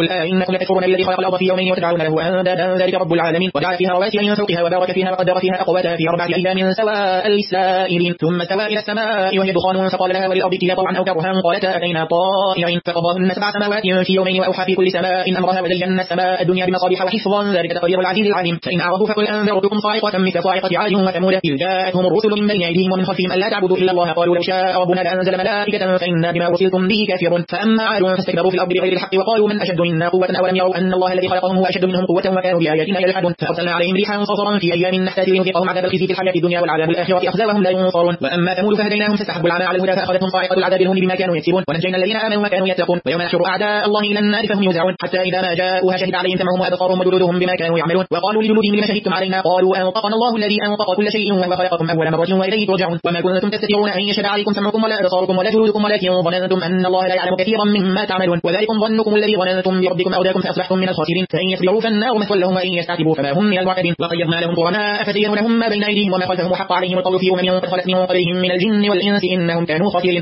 قل إنكم لتكفرون بالذي خلق الأرض في يومين وتجعلون له أندادا ذلك رب العالمين وجعل فيها رواسي من فوقها وبارك فيها وقدر فيها أقواتها في 4 أيام سواء للسائلين ثم استوى إلى السماء وهي دخان فقال لها وللأرض ائتيا طوعا أو كرها قالتا أتينا طائعين فقضاهن 7 سماوات في يومين وأوحى في كل سماء أمرها وزينا السماء الدنيا بمصابيح وحفظا ذلك تقدير العزيز العليم فإن أعرضوا فقل أنذرتكم صاعقة مثل صاعقة عاد وثمود إذ جاءتهم الرسل من بين أيديهم ومن خلفهم ألا تعبدوا إلا الله قالوا لو شاء ربنا لأنزل ملائكة فإنا بما أرسلتم به كافرون فأما عاد فاستكبروا في الأرض بغير الحق وقالوا من أشد منا قوة أولم يروا أن الله الذي خلقهم هو أشد منهم قوة وكانوا بآياتنا يجحدون فأرسلنا عليهم ريحا صرصرا في أيام نحسات لنذيقهم عذاب الخزي في الحياة الدنيا والعذاب الآخرة أخزى وهم لا ينصرون وأما ثمود فهديناهم فاستحبوا العمى على الهدى فأخذتهم صاعقة العذاب الهون بما كانوا يكسبون ونجينا الذين آمنوا وكانوا يتقون ويوم نحشر أعداء الله إلى النار فهم يوزعون حتى إذا ما جاءوها شهد عليهم سمعهم وأبصارهم وجلودهم بما كانوا يعملون وقالوا لجلودهم لما شهدتم علينا قالوا أنطقنا الله الذي أنطق كل شيء وهو خلقكم أول مرة وإليه ترجعون وما كنتم تستطيعون أن يشهد عليكم سمعكم ولا أبصاركم ولا جلودكم ولكن ظننتم أن الله لا يعلم كثيرا مما تعملون وذلكم ظنكم الذي ظننتم بربكم أرداكم فأصبحتم من الخاسرين فإن يصبروا فالنار مثوى لهم وإن يستعتبوا فما هم من المعتدين وقيضنا لهم قرناء فزينوا لهم ما بين أيديهم وما خلفهم وحق عليهم القول في أمم قد خلت من قبلهم من الجن والإنس إنهم كانوا خاسرين